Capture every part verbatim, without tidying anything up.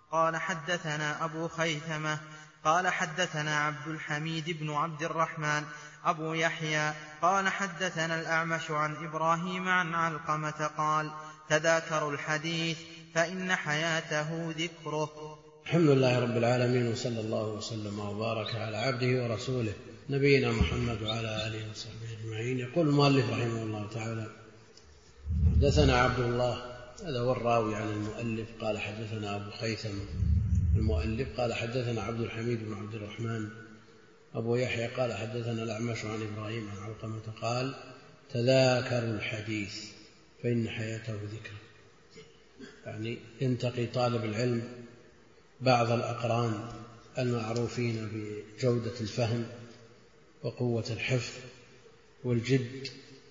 قال حدثنا أبو خيثمة قال حدثنا عبد الحميد بن عبد الرحمن أبو يحيى قال حدثنا الأعمش عن إبراهيم عن علقمة قال تذاكروا الحديث فإن حياته ذكره. الحمد لله رب العالمين، وصلى الله وسلم وبارك على عبده ورسوله نبينا محمد وعلى آله وصحبه أجمعين. يقول المؤلف رحمه الله تعالى حدثنا عبد الله، هذا هو الراوي عن المؤلف، قال حدثنا أبو خيثمة المؤلف قال حدثنا عبد الحميد بن عبد الرحمن أبو يحيى قال حدثنا الأعمش عن إبراهيم عن علقمة قال تذاكروا الحديث فإن حياته ذكر. يعني ينتقي طالب العلم بعض الأقران المعروفين بجودة الفهم وقوة الحفظ والجد،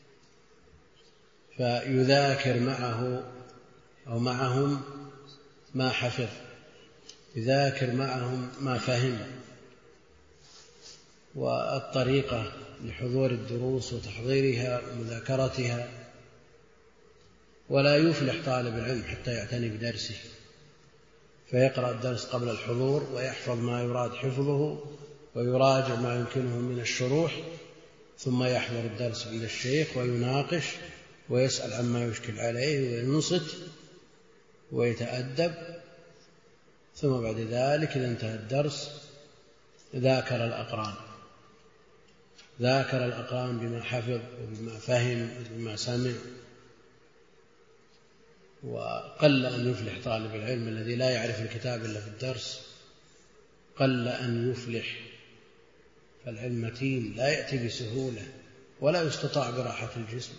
فيذاكر معه أو معهم ما حفظ، يذاكر معهم ما فهم. والطريقة لحضور الدروس وتحضيرها ومذاكرتها، ولا يفلح طالب العلم حتى يعتني بدرسه فيقرأ الدرس قبل الحضور ويحفظ ما يراد حفظه ويراجع ما يمكنه من الشروح، ثم يحضر الدرس عند الشيخ ويناقش ويسأل عما يشكل عليه وينصت ويتأدب، ثم بعد ذلك إذا انتهى الدرس ذاكر الأقران ذاكر الأقران بما حفظ وبما فهم وبما سمع. وقل أن يفلح طالب العلم الذي لا يعرف الكتاب إلا في الدرس، قل أن يفلح، فالعلم متين لا يأتي بسهولة ولا يستطاع براحة الجسم،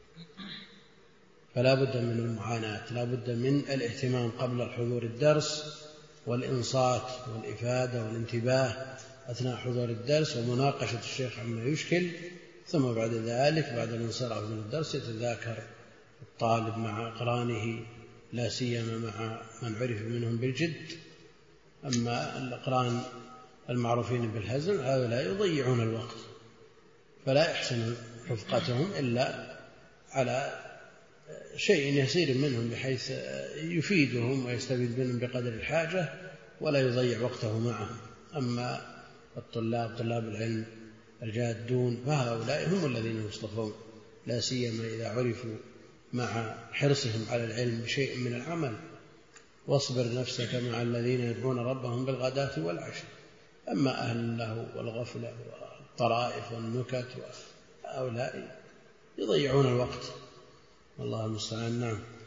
فلا بد من المعاناة، لا بد من الاهتمام قبل الحضور الدرس والإنصات والإفادة والانتباه أثناء حضور الدرس ومناقشة الشيخ عما يشكل، ثم بعد ذلك بعد الانصراف من الدرس يتذاكر الطالب مع أقرانه، لا سيما مع من عرف منهم بالجد. أما الأقران المعروفين بالهزل هؤلاء يضيعون الوقت، فلا يحسن رفقتهم إلا على شيء يسير منهم بحيث يفيدهم ويستفيد منهم بقدر الحاجة ولا يضيع وقته معهم. أما الطلاب طلاب العلم الجادون فهؤلاء هم الذين يصطفون، لا سيما إذا عرفوا مع حرصهم على العلم بشيء من العمل. واصبر نفسك مع الذين يدعون ربهم بالغداة والعشي. أما أهل اللهو والغفلة والطرائف والنكت هؤلاء يضيعون الوقت، والله المستعان. نعم.